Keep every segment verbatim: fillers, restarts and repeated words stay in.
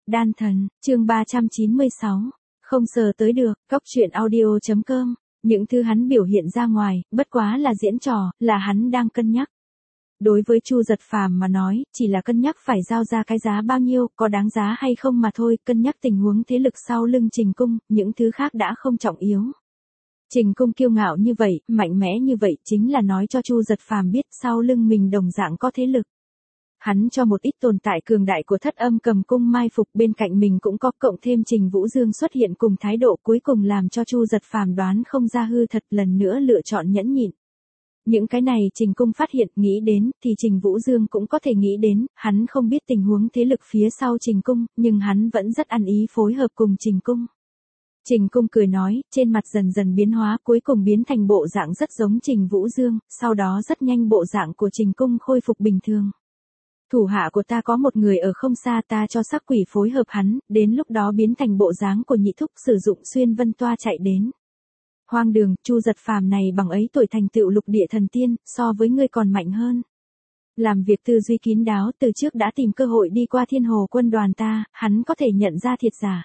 Đan thần, chương ba trăm chín mươi sáu. Không sờ tới được, góc truyện audio chấm com. Những thứ hắn biểu hiện ra ngoài, bất quá là diễn trò, là hắn đang cân nhắc. Đối với Chu Giật Phàm mà nói, chỉ là cân nhắc phải giao ra cái giá bao nhiêu, có đáng giá hay không mà thôi, cân nhắc tình huống thế lực sau lưng Trình Cung, những thứ khác đã không trọng yếu. Trình Cung kiêu ngạo như vậy, mạnh mẽ như vậy, chính là nói cho Chu Giật Phàm biết sau lưng mình đồng dạng có thế lực. Hắn cho một ít tồn tại cường đại của Thất Âm Cầm Cung mai phục, bên cạnh mình cũng có, cộng thêm Trình Vũ Dương xuất hiện cùng thái độ, cuối cùng làm cho Chu Giật Phàm đoán không ra hư thật, lần nữa lựa chọn nhẫn nhịn. Những cái này Trình Cung phát hiện, nghĩ đến, thì Trình Vũ Dương cũng có thể nghĩ đến, hắn không biết tình huống thế lực phía sau Trình Cung, nhưng hắn vẫn rất ăn ý phối hợp cùng Trình Cung. Trình Cung cười nói, trên mặt dần dần biến hóa, cuối cùng biến thành bộ dạng rất giống Trình Vũ Dương, sau đó rất nhanh bộ dạng của Trình Cung khôi phục bình thường. Thủ hạ của ta có một người ở không xa, ta cho sắc quỷ phối hợp hắn, đến lúc đó biến thành bộ dáng của nhị thúc, sử dụng xuyên vân toa chạy đến. Hoang đường, Chu Giật Phàm này bằng ấy tuổi thành tựu lục địa thần tiên, so với ngươi còn mạnh hơn. Làm việc tư duy kín đáo, từ trước đã tìm cơ hội đi qua Thiên Hồ quân đoàn ta, hắn có thể nhận ra thiệt giả.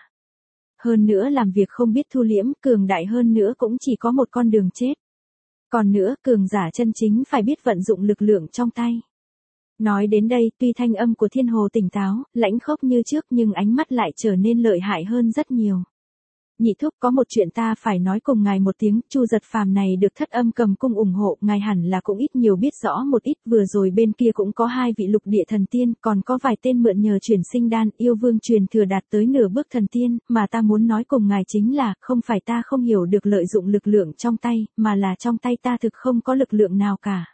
Hơn nữa làm việc không biết thu liễm, cường đại hơn nữa cũng chỉ có một con đường chết. Còn nữa, cường giả chân chính phải biết vận dụng lực lượng trong tay. Nói đến đây, tuy thanh âm của Thiên Hồ tỉnh táo, lãnh khốc như trước, nhưng ánh mắt lại trở nên lợi hại hơn rất nhiều. Nhị thúc, có một chuyện ta phải nói cùng ngài một tiếng, Chu Giật Phàm này được Thất Âm Cầm Cung ủng hộ, ngài hẳn là cũng ít nhiều biết rõ một ít, vừa rồi bên kia cũng có hai vị lục địa thần tiên, còn có vài tên mượn nhờ chuyển sinh đan, yêu vương truyền thừa đạt tới nửa bước thần tiên, mà ta muốn nói cùng ngài chính là, không phải ta không hiểu được lợi dụng lực lượng trong tay, mà là trong tay ta thực không có lực lượng nào cả.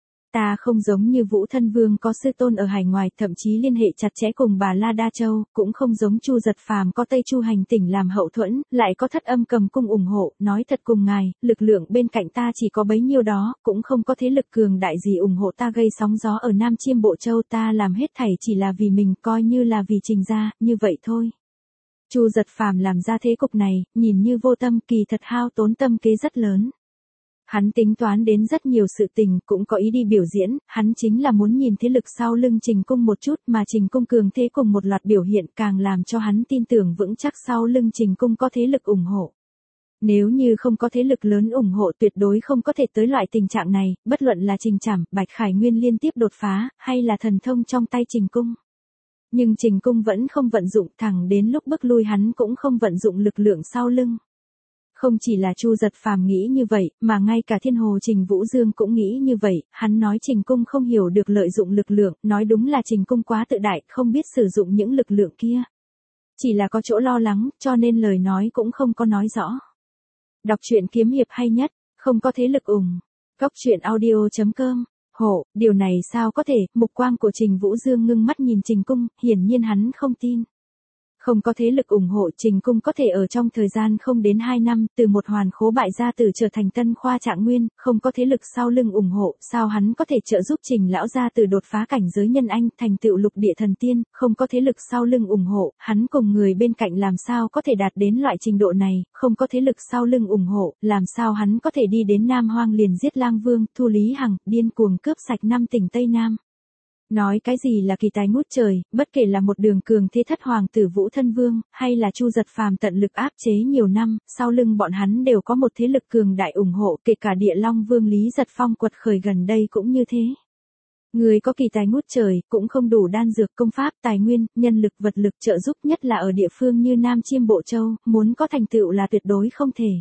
Ta không giống như Vũ Thân Vương có sư tôn ở hải ngoài, thậm chí liên hệ chặt chẽ cùng bà La Đa Châu, cũng không giống Chu Giật Phàm có Tây Chu hành tỉnh làm hậu thuẫn, lại có Thất Âm Cầm Cung ủng hộ, nói thật cùng ngài, lực lượng bên cạnh ta chỉ có bấy nhiêu đó, cũng không có thế lực cường đại gì ủng hộ ta gây sóng gió ở Nam Chiêm Bộ Châu, ta làm hết thảy chỉ là vì mình, coi như là vì Trình gia, như vậy thôi. Chu Giật Phàm làm ra thế cục này, nhìn như vô tâm, kỳ thật hao tốn tâm kế rất lớn. Hắn tính toán đến rất nhiều sự tình, cũng có ý đi biểu diễn, hắn chính là muốn nhìn thế lực sau lưng Trình Cung một chút, mà Trình Cung cường thế cùng một loạt biểu hiện càng làm cho hắn tin tưởng vững chắc sau lưng Trình Cung có thế lực ủng hộ. Nếu như không có thế lực lớn ủng hộ, tuyệt đối không có thể tới loại tình trạng này, bất luận là Trình Trảm, Bạch Khải Nguyên liên tiếp đột phá, hay là thần thông trong tay Trình Cung. Nhưng Trình Cung vẫn không vận dụng, thẳng đến lúc bức lui hắn cũng không vận dụng lực lượng sau lưng. Không chỉ là Chu Giật Phàm nghĩ như vậy, mà ngay cả Thiên Hồ Trình Vũ Dương cũng nghĩ như vậy, hắn nói Trình Cung không hiểu được lợi dụng lực lượng, nói đúng là Trình Cung quá tự đại, không biết sử dụng những lực lượng kia. Chỉ là có chỗ lo lắng, cho nên lời nói cũng không có nói rõ. Đọc truyện kiếm hiệp hay nhất, không có thế lực ủng. Góc truyện audio chấm com. Hộ, điều này sao có thể, mục quang của Trình Vũ Dương ngưng mắt nhìn Trình Cung, hiển nhiên hắn không tin. Không có thế lực ủng hộ, Trình Cung có thể ở trong thời gian không đến hai năm, từ một hoàn khố bại gia tử trở thành tân khoa trạng nguyên, không có thế lực sau lưng ủng hộ, sao hắn có thể trợ giúp Trình lão gia tử đột phá cảnh giới nhân anh, thành tựu lục địa thần tiên, không có thế lực sau lưng ủng hộ, hắn cùng người bên cạnh làm sao có thể đạt đến loại trình độ này, không có thế lực sau lưng ủng hộ, làm sao hắn có thể đi đến Nam Hoang liền giết Lang Vương, thu Lý Hằng, điên cuồng cướp sạch năm tỉnh Tây Nam. Nói cái gì là kỳ tài ngút trời, bất kể là một đường cường thế thất hoàng tử Vũ Thân Vương, hay là Chu Giật Phàm tận lực áp chế nhiều năm, sau lưng bọn hắn đều có một thế lực cường đại ủng hộ, kể cả Địa Long Vương Lý Giật Phong quật khởi gần đây cũng như thế. Người có kỳ tài ngút trời, cũng không đủ đan dược, công pháp, tài nguyên, nhân lực, vật lực trợ giúp, nhất là ở địa phương như Nam Chiêm Bộ Châu, muốn có thành tựu là tuyệt đối không thể.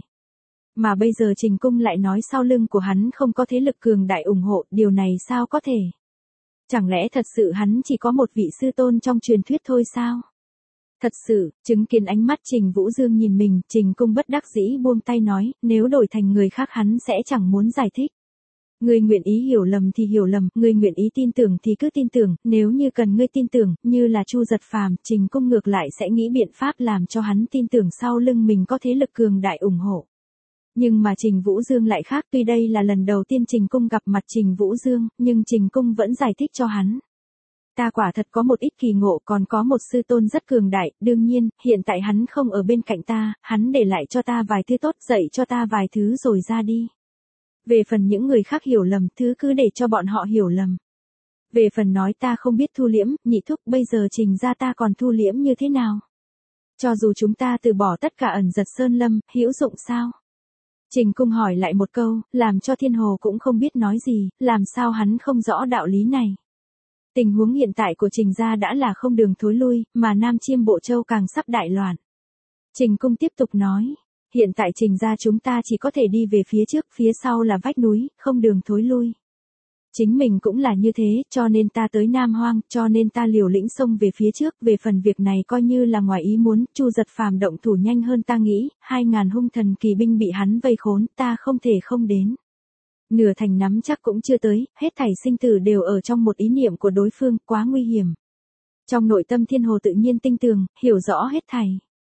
Mà bây giờ Trình Cung lại nói sau lưng của hắn không có thế lực cường đại ủng hộ, điều này sao có thể? Chẳng lẽ thật sự hắn chỉ có một vị sư tôn trong truyền thuyết thôi sao? Thật sự, chứng kiến ánh mắt Trình Vũ Dương nhìn mình, Trình Cung bất đắc dĩ buông tay nói, nếu đổi thành người khác hắn sẽ chẳng muốn giải thích. Ngươi nguyện ý hiểu lầm thì hiểu lầm, ngươi nguyện ý tin tưởng thì cứ tin tưởng, nếu như cần ngươi tin tưởng, như là Chu Giật Phàm, Trình Cung ngược lại sẽ nghĩ biện pháp làm cho hắn tin tưởng sau lưng mình có thế lực cường đại ủng hộ. Nhưng mà Trình Vũ Dương lại khác, tuy đây là lần đầu tiên Trình Cung gặp mặt Trình Vũ Dương, nhưng Trình Cung vẫn giải thích cho hắn. Ta quả thật có một ít kỳ ngộ, còn có một sư tôn rất cường đại, đương nhiên, hiện tại hắn không ở bên cạnh ta, hắn để lại cho ta vài thứ tốt, dạy cho ta vài thứ rồi ra đi. Về phần những người khác hiểu lầm, thứ cứ để cho bọn họ hiểu lầm. Về phần nói ta không biết thu liễm, nhị thúc bây giờ Trình gia ta còn thu liễm như thế nào? Cho dù chúng ta từ bỏ tất cả ẩn giật sơn lâm, hữu dụng sao? Trình cung hỏi lại một câu, làm cho Thiên Hồ cũng không biết nói gì, làm sao hắn không rõ đạo lý này. Tình huống hiện tại của Trình gia đã là không đường thối lui, mà Nam Chiêm Bộ Châu càng sắp đại loạn. Trình cung tiếp tục nói, hiện tại Trình gia chúng ta chỉ có thể đi về phía trước, phía sau là vách núi, không đường thối lui. Chính mình cũng là như thế, cho nên ta tới Nam Hoang, cho nên ta liều lĩnh xông về phía trước, về phần việc này coi như là ngoài ý muốn, Chu Giật Phàm động thủ nhanh hơn ta nghĩ, hai ngàn hung thần kỳ binh bị hắn vây khốn, ta không thể không đến. Nửa thành nắm chắc cũng chưa tới, hết thảy sinh tử đều ở trong một ý niệm của đối phương, quá nguy hiểm. Trong nội tâm Thiên Hồ tự nhiên tinh tường, hiểu rõ hết thảy.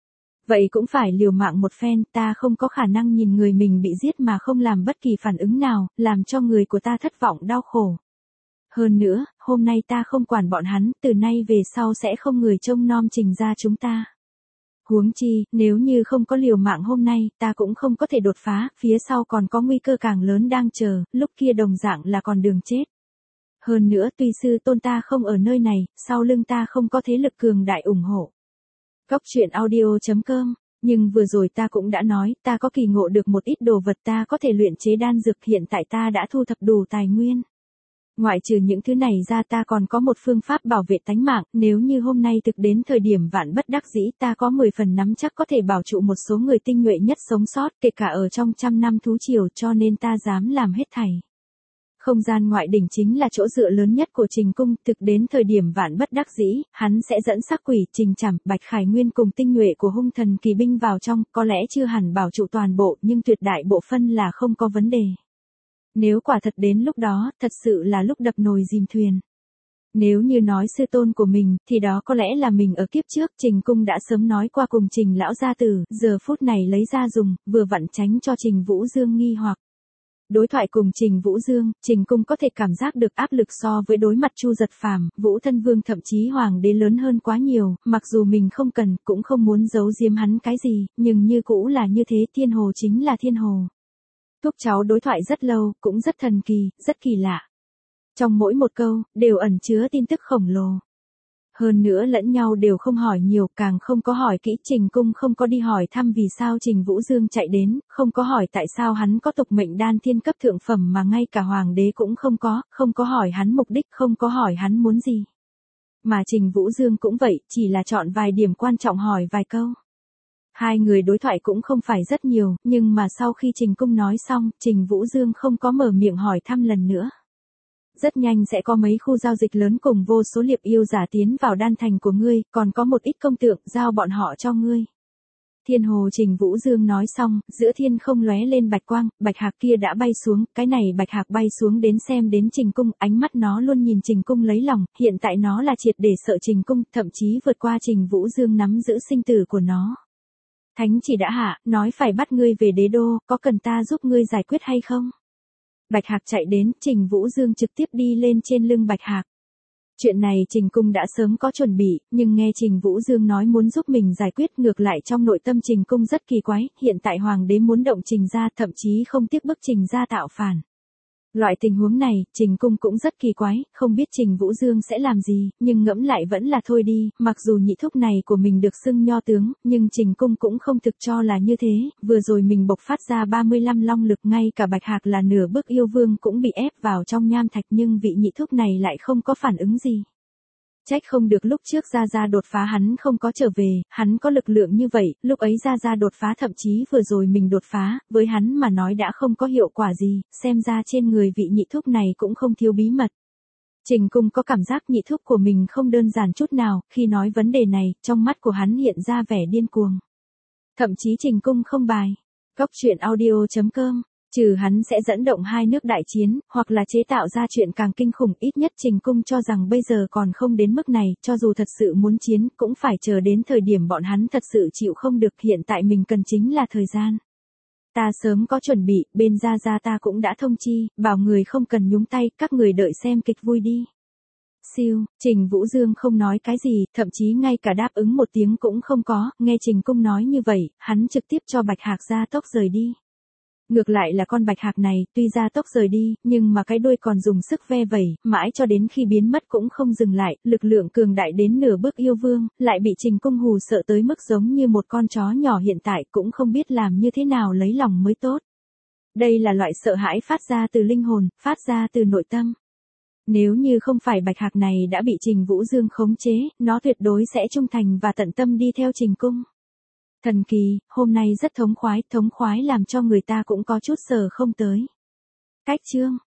Vậy cũng phải liều mạng một phen, ta không có khả năng nhìn người mình bị giết mà không làm bất kỳ phản ứng nào, làm cho người của ta thất vọng đau khổ. Hơn nữa, hôm nay ta không quản bọn hắn, từ nay về sau sẽ không người trông nom Trình gia chúng ta. Huống chi, nếu như không có liều mạng hôm nay, ta cũng không có thể đột phá, phía sau còn có nguy cơ càng lớn đang chờ, lúc kia đồng dạng là còn đường chết. Hơn nữa tuy sư tôn ta không ở nơi này, sau lưng ta không có thế lực cường đại ủng hộ. Góc truyện audio chấm com, nhưng vừa rồi ta cũng đã nói, ta có kỳ ngộ được một ít đồ vật ta có thể luyện chế đan dược, hiện tại ta đã thu thập đủ tài nguyên. Ngoại trừ những thứ này ra ta còn có một phương pháp bảo vệ tánh mạng, nếu như hôm nay thực đến thời điểm vạn bất đắc dĩ ta có mười phần nắm chắc có thể bảo trụ một số người tinh nhuệ nhất sống sót, kể cả ở trong trăm năm thú triều, cho nên ta dám làm hết thảy. Không gian ngoại đỉnh chính là chỗ dựa lớn nhất của Trình cung, thực đến thời điểm vạn bất đắc dĩ, hắn sẽ dẫn sắc quỷ, Trình Trảm, Bạch Khải Nguyên cùng tinh nhuệ của hung thần kỳ binh vào trong, có lẽ chưa hẳn bảo trụ toàn bộ, nhưng tuyệt đại bộ phân là không có vấn đề. Nếu quả thật đến lúc đó, thật sự là lúc đập nồi dìm thuyền. Nếu như nói sư tôn của mình, thì đó có lẽ là mình ở kiếp trước, Trình cung đã sớm nói qua cùng Trình lão gia tử, giờ phút này lấy ra dùng, vừa vặn tránh cho Trình Vũ Dương nghi hoặc. Đối thoại cùng Trình Vũ Dương, Trình cung có thể cảm giác được áp lực so với đối mặt Chu Giật Phàm, Vũ Thân Vương thậm chí Hoàng đế lớn hơn quá nhiều, mặc dù mình không cần, cũng không muốn giấu giếm hắn cái gì, nhưng như cũ là như thế, Thiên Hồ chính là Thiên Hồ. Thúc cháu đối thoại rất lâu, cũng rất thần kỳ, rất kỳ lạ. Trong mỗi một câu, đều ẩn chứa tin tức khổng lồ. Hơn nữa lẫn nhau đều không hỏi nhiều, càng không có hỏi kỹ, Trình cung không có đi hỏi thăm vì sao Trình Vũ Dương chạy đến, không có hỏi tại sao hắn có tục mệnh đan thiên cấp thượng phẩm mà ngay cả hoàng đế cũng không có, không có hỏi hắn mục đích, không có hỏi hắn muốn gì. Mà Trình Vũ Dương cũng vậy, chỉ là chọn vài điểm quan trọng hỏi vài câu. Hai người đối thoại cũng không phải rất nhiều, nhưng mà sau khi Trình cung nói xong, Trình Vũ Dương không có mở miệng hỏi thăm lần nữa. Rất nhanh sẽ có mấy khu giao dịch lớn cùng vô số liệp yêu giả tiến vào đan thành của ngươi, còn có một ít công tượng, giao bọn họ cho ngươi. Thiên Hồ Trình Vũ Dương nói xong, giữa thiên không lóe lên bạch quang, bạch hạc kia đã bay xuống, cái này bạch hạc bay xuống đến xem đến Trình cung, ánh mắt nó luôn nhìn Trình cung lấy lòng, hiện tại nó là triệt để sợ Trình cung, thậm chí vượt qua Trình Vũ Dương nắm giữ sinh tử của nó. Thánh chỉ đã hạ, nói phải bắt ngươi về đế đô, có cần ta giúp ngươi giải quyết hay không? Bạch Hạc chạy đến, Trình Vũ Dương trực tiếp đi lên trên lưng Bạch Hạc. Chuyện này Trình cung đã sớm có chuẩn bị, nhưng nghe Trình Vũ Dương nói muốn giúp mình giải quyết, ngược lại trong nội tâm Trình cung rất kỳ quái, hiện tại hoàng đế muốn động Trình gia, thậm chí không tiếc bức Trình gia tạo phản. Loại tình huống này, Trình cung cũng rất kỳ quái, không biết Trình Vũ Dương sẽ làm gì, nhưng ngẫm lại vẫn là thôi đi, mặc dù nhị thúc này của mình được xưng nho tướng, nhưng Trình cung cũng không thực cho là như thế, vừa rồi mình bộc phát ra ba mươi lăm long lực, ngay cả Bạch Hạc là nửa bước yêu vương cũng bị ép vào trong nham thạch, nhưng vị nhị thúc này lại không có phản ứng gì. Trách không được lúc trước Gia Gia đột phá hắn không có trở về, hắn có lực lượng như vậy, lúc ấy Gia Gia đột phá thậm chí vừa rồi mình đột phá, với hắn mà nói đã không có hiệu quả gì, xem ra trên người vị nhị thúc này cũng không thiếu bí mật. Trình cung có cảm giác nhị thúc của mình không đơn giản chút nào, khi nói vấn đề này, trong mắt của hắn hiện ra vẻ điên cuồng. Thậm chí Trình cung không bài. Góc truyện audio chấm com, trừ hắn sẽ dẫn động hai nước đại chiến, hoặc là chế tạo ra chuyện càng kinh khủng, ít nhất Trình cung cho rằng bây giờ còn không đến mức này, cho dù thật sự muốn chiến, cũng phải chờ đến thời điểm bọn hắn thật sự chịu không được, hiện tại mình cần chính là thời gian. Ta sớm có chuẩn bị, bên Gia Gia ta cũng đã thông chi, bảo người không cần nhúng tay, các người đợi xem kịch vui đi. Siêu, Trình Vũ Dương không nói cái gì, thậm chí ngay cả đáp ứng một tiếng cũng không có, nghe Trình cung nói như vậy, hắn trực tiếp cho Bạch Hạc ra tốc rời đi. Ngược lại là con bạch hạc này, tuy ra tốc rời đi, nhưng mà cái đuôi còn dùng sức ve vẩy, mãi cho đến khi biến mất cũng không dừng lại, lực lượng cường đại đến nửa bước yêu vương, lại bị Trình Cung hù sợ tới mức giống như một con chó nhỏ hiện tại cũng không biết làm như thế nào lấy lòng mới tốt. Đây là loại sợ hãi phát ra từ linh hồn, phát ra từ nội tâm. Nếu như không phải bạch hạc này đã bị Trình Vũ Dương khống chế, nó tuyệt đối sẽ trung thành và tận tâm đi theo Trình Cung. Thần kỳ, hôm nay rất thống khoái, thống khoái làm cho người ta cũng có chút sờ không tới. Cách chương